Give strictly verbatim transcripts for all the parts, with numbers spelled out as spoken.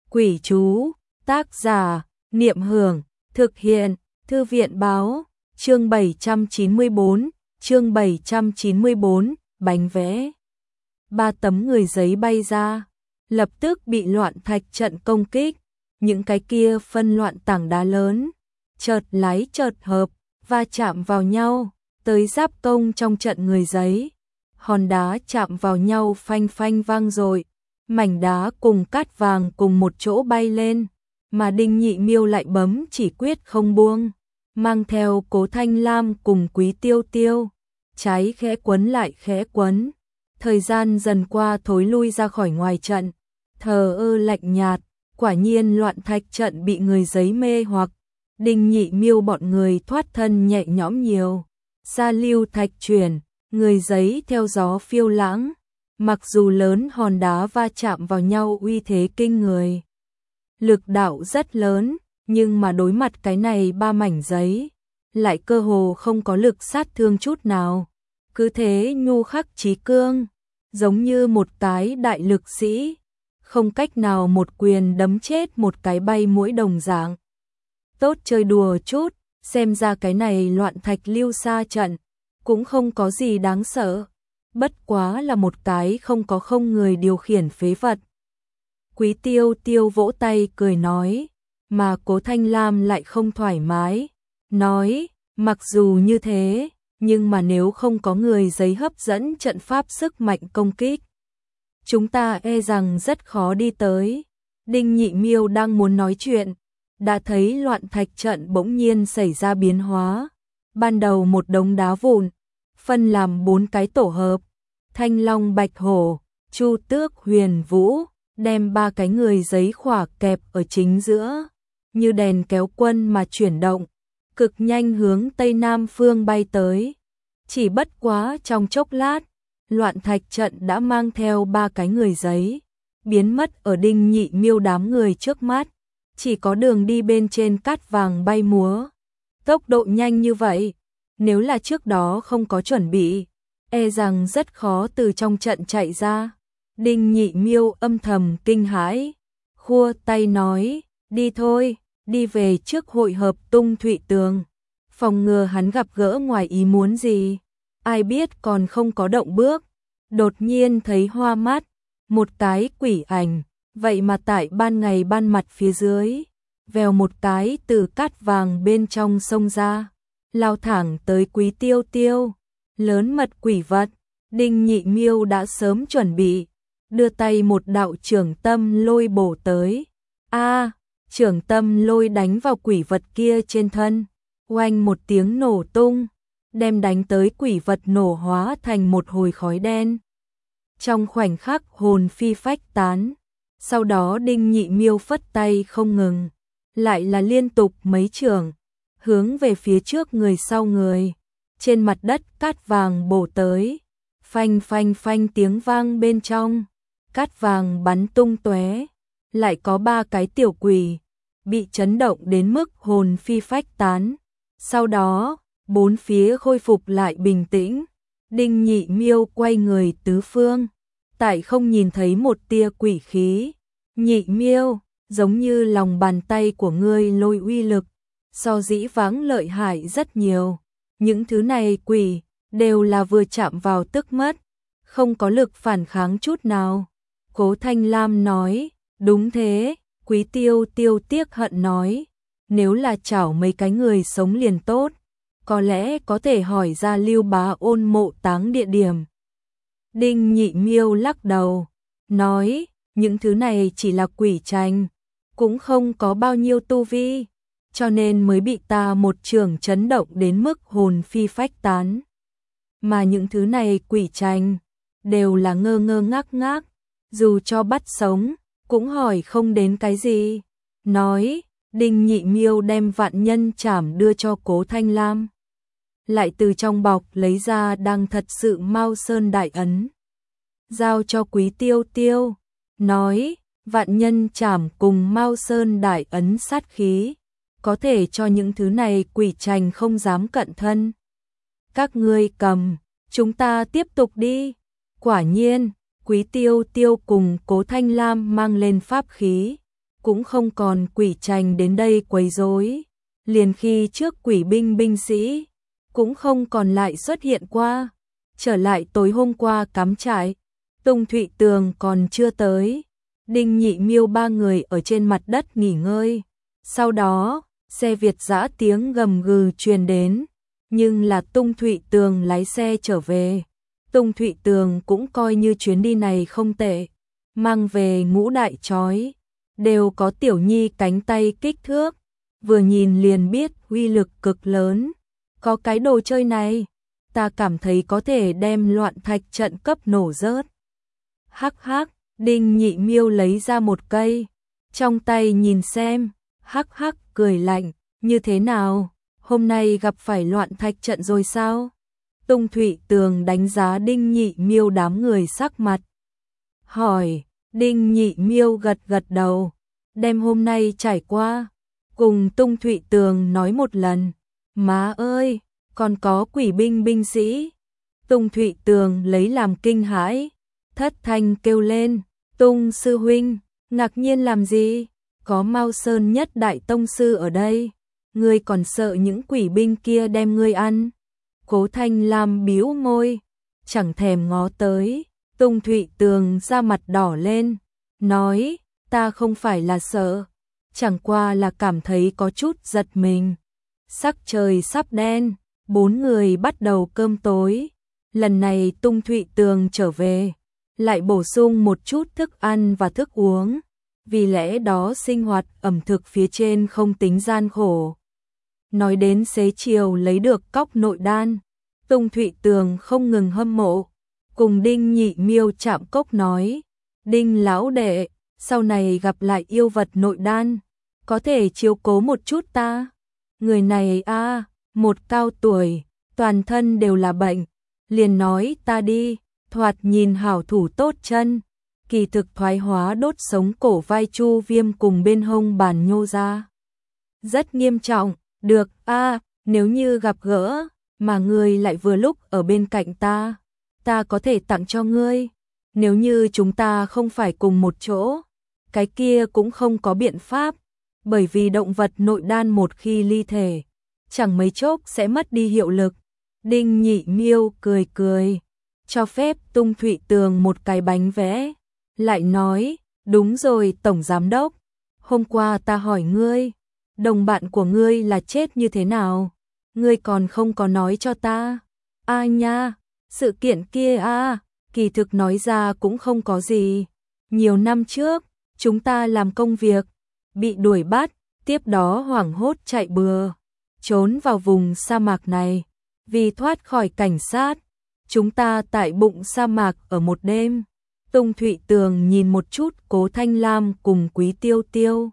Quỷ chú, tác giả, Niệm Hưởng, thực hiện, Thư viện báo, chương bảy trăm chín mươi bốn, chương bảy trăm chín mươi bốn, bánh vẽ. Ba tấm người giấy bay ra, lập tức bị loạn thạch trận công kích, những cái kia phân loạn tảng đá lớn, chợt lái chợt hợp, va chạm vào nhau, tới giáp công trong trận người giấy. Hòn đá chạm vào nhau phanh phanh vang dội, mảnh đá cùng cát vàng cùng một chỗ bay lên, mà Đinh Nhị Miêu lại bấm chỉ quyết không buông, mang theo Cố Thanh Lam cùng Quý Tiêu Tiêu, trái khẽ quấn lại khẽ quấn. Thời gian dần qua thối lui ra khỏi ngoài trận, thờ ơ lạnh nhạt, quả nhiên loạn thạch trận bị người giấy mê hoặc, Đinh Nhị Miêu bọn người thoát thân nhẹ nhõm nhiều. Gia lưu thạch chuyển, người giấy theo gió phiêu lãng, mặc dù lớn hòn đá va chạm vào nhau uy thế kinh người. Lực đạo rất lớn, nhưng mà đối mặt cái này ba mảnh giấy, lại cơ hồ không có lực sát thương chút nào. Cứ thế nhu khắc chí cương, giống như một cái đại lực sĩ, không cách nào một quyền đấm chết một cái bay muỗi đồng dạng. Tốt chơi đùa chút, xem ra cái này loạn thạch lưu sa trận, cũng không có gì đáng sợ, bất quá là một cái không có không người điều khiển phế vật. Quý Tiêu Tiêu vỗ tay cười nói, mà Cố Thanh Lam lại không thoải mái, nói, mặc dù như thế, nhưng mà nếu không có người giấy hấp dẫn trận pháp sức mạnh công kích, chúng ta e rằng rất khó đi tới. Đinh Nhị Miêu đang muốn nói chuyện, đã thấy loạn thạch trận bỗng nhiên xảy ra biến hóa. Ban đầu một đống đá vụn, phân làm bốn cái tổ hợp, Thanh Long Bạch Hổ, Chu Tước Huyền Vũ, đem ba cái người giấy khỏa kẹp ở chính giữa, như đèn kéo quân mà chuyển động, cực nhanh hướng tây nam phương bay tới. Chỉ bất quá trong chốc lát, loạn thạch trận đã mang theo ba cái người giấy, biến mất ở Đinh Nhị Miêu đám người trước mắt, chỉ có đường đi bên trên cát vàng bay múa. Tốc độ nhanh như vậy, nếu là trước đó không có chuẩn bị, e rằng rất khó từ trong trận chạy ra. Đinh Nhị Miêu âm thầm kinh hãi, khua tay nói, đi thôi, đi về trước hội hợp Tung Thụy Tường, phòng ngừa hắn gặp gỡ ngoài ý muốn gì. Ai biết còn không có động bước, đột nhiên thấy hoa mắt, một cái quỷ ảnh, vậy mà tại ban ngày ban mặt phía dưới, vèo một cái từ cát vàng bên trong sông ra, lao thẳng tới Quý Tiêu Tiêu. Lớn mật quỷ vật, Đinh Nhị Miêu đã sớm chuẩn bị, đưa tay một đạo trưởng tâm lôi bổ tới. A, trưởng tâm lôi đánh vào quỷ vật kia trên thân, oanh một tiếng nổ tung, đem đánh tới quỷ vật nổ hóa thành một hồi khói đen. Trong khoảnh khắc hồn phi phách tán, sau đó Đinh Nhị Miêu phất tay không ngừng, lại là liên tục mấy chưởng, hướng về phía trước người sau người, trên mặt đất cát vàng bổ tới, phanh phanh phanh tiếng vang bên trong, cát vàng bắn tung tóe, lại có ba cái tiểu quỷ bị chấn động đến mức hồn phi phách tán. Sau đó, bốn phía khôi phục lại bình tĩnh. Đinh Nhị Miêu quay người tứ phương, tại không nhìn thấy một tia quỷ khí. Nhị Miêu, giống như lòng bàn tay của ngươi lôi uy lực, so dĩ vãng lợi hại rất nhiều. Những thứ này quỷ, đều là vừa chạm vào tức mất, không có lực phản kháng chút nào. Cố Thanh Lam nói, đúng thế. Quý Tiêu Tiêu tiếc hận nói, nếu là chảo mấy cái người sống liền tốt, có lẽ có thể hỏi ra Lưu Bá Ôn mộ táng địa điểm. Đinh Nhị Miêu lắc đầu, nói, những thứ này chỉ là quỷ tranh, cũng không có bao nhiêu tu vi, cho nên mới bị ta một trường chấn động đến mức hồn phi phách tán. Mà những thứ này quỷ tranh, đều là ngơ ngơ ngác ngác, dù cho bắt sống, cũng hỏi không đến cái gì. Nói, Đinh Nhị Miêu đem vạn nhân trảm đưa cho Cố Thanh Lam, lại từ trong bọc lấy ra đang thật sự Mao Sơn đại ấn, giao cho Quý Tiêu Tiêu, nói, vạn nhân trảm cùng Mao Sơn đại ấn sát khí, có thể cho những thứ này quỷ tranh không dám cận thân. Các ngươi cầm, chúng ta tiếp tục đi. Quả nhiên, Quý Tiêu Tiêu cùng Cố Thanh Lam mang lên pháp khí, cũng không còn quỷ trành đến đây quấy rối. Liền khi trước quỷ binh binh sĩ, cũng không còn lại xuất hiện qua. Trở lại tối hôm qua cắm trại, Tung Thụy Tường còn chưa tới. Đinh Nhị Miêu ba người ở trên mặt đất nghỉ ngơi. Sau đó, xe Việt dã tiếng gầm gừ truyền đến, nhưng là Tung Thụy Tường lái xe trở về. Tung Thụy Tường cũng coi như chuyến đi này không tệ, mang về ngũ đại chói, đều có tiểu nhi cánh tay kích thước, vừa nhìn liền biết uy lực cực lớn. Có cái đồ chơi này, ta cảm thấy có thể đem loạn thạch trận cấp nổ rớt. Hắc hắc, Đinh Nhị Miêu lấy ra một cây, trong tay nhìn xem, hắc hắc cười lạnh, như thế nào, hôm nay gặp phải loạn thạch trận rồi sao? Tung Thụy Tường đánh giá Đinh Nhị Miêu đám người sắc mặt. Hỏi, Đinh Nhị Miêu gật gật đầu, đem hôm nay trải qua, cùng Tung Thụy Tường nói một lần. Má ơi, còn có quỷ binh binh sĩ. Tung Thụy Tường lấy làm kinh hãi, thất thanh kêu lên, Tung sư huynh, ngạc nhiên làm gì? Có Mao Sơn nhất đại tông sư ở đây, ngươi còn sợ những quỷ binh kia đem ngươi ăn? Cố Thanh Lam bĩu môi, chẳng thèm ngó tới. Tung Thụy Tường da mặt đỏ lên, nói, ta không phải là sợ, chẳng qua là cảm thấy có chút giật mình. Sắc trời sắp đen, bốn người bắt đầu cơm tối. Lần này Tung Thụy Tường trở về, lại bổ sung một chút thức ăn và thức uống, vì lẽ đó sinh hoạt ẩm thực phía trên không tính gian khổ. Nói đến xế chiều lấy được cóc nội đan, Tung Thụy Tường không ngừng hâm mộ, cùng Đinh Nhị Miêu chạm cốc nói, Đinh lão đệ, sau này gặp lại yêu vật nội đan, có thể chiếu cố một chút ta. Người này a, à, một cao tuổi, toàn thân đều là bệnh, liền nói ta đi, thoạt nhìn hảo thủ tốt chân, kỳ thực thoái hóa đốt sống cổ vai chu viêm cùng bên hông bàn nhô ra. Rất nghiêm trọng, được a, à, nếu như gặp gỡ, mà ngươi lại vừa lúc ở bên cạnh ta, ta có thể tặng cho ngươi. Nếu như chúng ta không phải cùng một chỗ, cái kia cũng không có biện pháp, bởi vì động vật nội đan một khi ly thể, chẳng mấy chốc sẽ mất đi hiệu lực. Đinh Nhị Miêu cười cười, cho phép Tung Thụy Tường một cái bánh vẽ, lại nói, đúng rồi Tổng Giám Đốc, hôm qua ta hỏi ngươi, đồng bạn của ngươi là chết như thế nào, ngươi còn không có nói cho ta. A nha, sự kiện kia a, à, kỳ thực nói ra cũng không có gì. Nhiều năm trước, chúng ta làm công việc, bị đuổi bắt, tiếp đó hoảng hốt chạy bừa, trốn vào vùng sa mạc này. Vì thoát khỏi cảnh sát, chúng ta tại bụng sa mạc ở một đêm. Tung Thụy Tường nhìn một chút Cố Thanh Lam cùng Quý Tiêu Tiêu,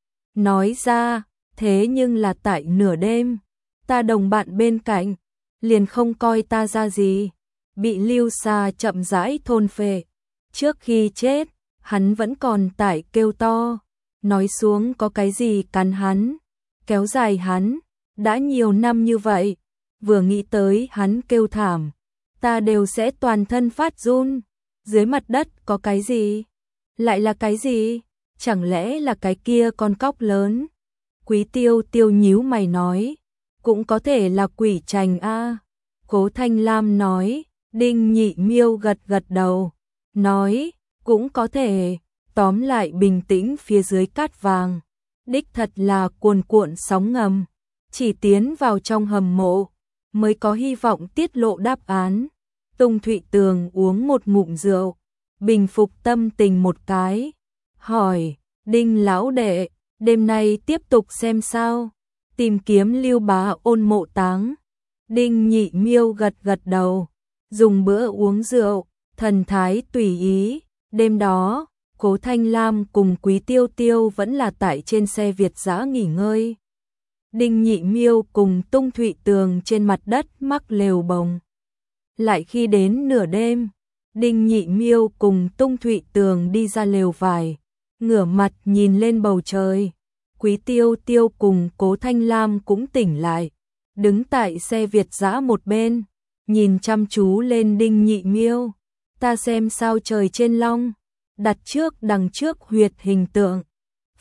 nói ra, thế nhưng là tại nửa đêm, ta đồng bạn bên cạnh, liền không coi ta ra gì, bị Lưu Sa chậm rãi thôn phệ. Trước khi chết, hắn vẫn còn tại kêu to, nói xuống có cái gì cắn hắn, kéo dài hắn, đã nhiều năm như vậy, vừa nghĩ tới hắn kêu thảm, ta đều sẽ toàn thân phát run. Dưới mặt đất có cái gì? Lại là cái gì? Chẳng lẽ là cái kia con cóc lớn? Quý Tiêu Tiêu nhíu mày nói, cũng có thể là quỷ trành a. Cố Thanh Lam nói, Đinh Nhị Miêu gật gật đầu, nói, cũng có thể, tóm lại bình tĩnh phía dưới cát vàng, đích thật là cuồn cuộn sóng ngầm, chỉ tiến vào trong hầm mộ, mới có hy vọng tiết lộ đáp án. Tung Thụy Tường uống một ngụm rượu, bình phục tâm tình một cái, hỏi, Đinh lão đệ, đêm nay tiếp tục xem sao, tìm kiếm Lưu Bá Ôn mộ táng. Đinh Nhị Miêu gật gật đầu, dùng bữa uống rượu, thần thái tùy ý. Đêm đó, Cố Thanh Lam cùng Quý Tiêu Tiêu vẫn là tại trên xe Việt dã nghỉ ngơi. Đinh Nhị Miêu cùng Tung Thụy Tường trên mặt đất mắc lều bồng. Lại khi đến nửa đêm, Đinh Nhị Miêu cùng Tung Thụy Tường đi ra lều vải, ngửa mặt nhìn lên bầu trời. Quý Tiêu Tiêu cùng Cố Thanh Lam cũng tỉnh lại, đứng tại xe Việt dã một bên, nhìn chăm chú lên Đinh Nhị Miêu. Ta xem sao trời trên long, đặt trước đằng trước huyệt hình tượng,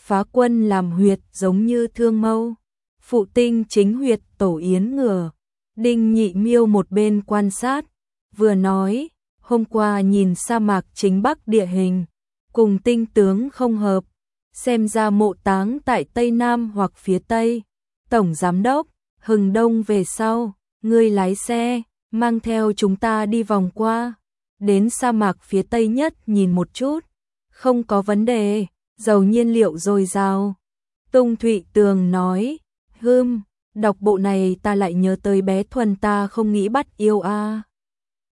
phá quân làm huyệt giống như thương mâu. Phụ tinh chính huyệt tổ yến ngựa. Đinh Nhị Miêu một bên quan sát, vừa nói, hôm qua nhìn sa mạc chính bắc địa hình, cùng tinh tướng không hợp, xem ra mộ táng tại Tây Nam hoặc phía Tây. Tổng Giám đốc, Hừng Đông về sau, ngươi lái xe, mang theo chúng ta đi vòng qua, đến sa mạc phía Tây nhất nhìn một chút, không có vấn đề, dầu nhiên liệu dồi dào. Tung Thụy Tường nói, hưm, đọc bộ này ta lại nhớ tới bé Thuần ta không nghĩ bắt yêu a.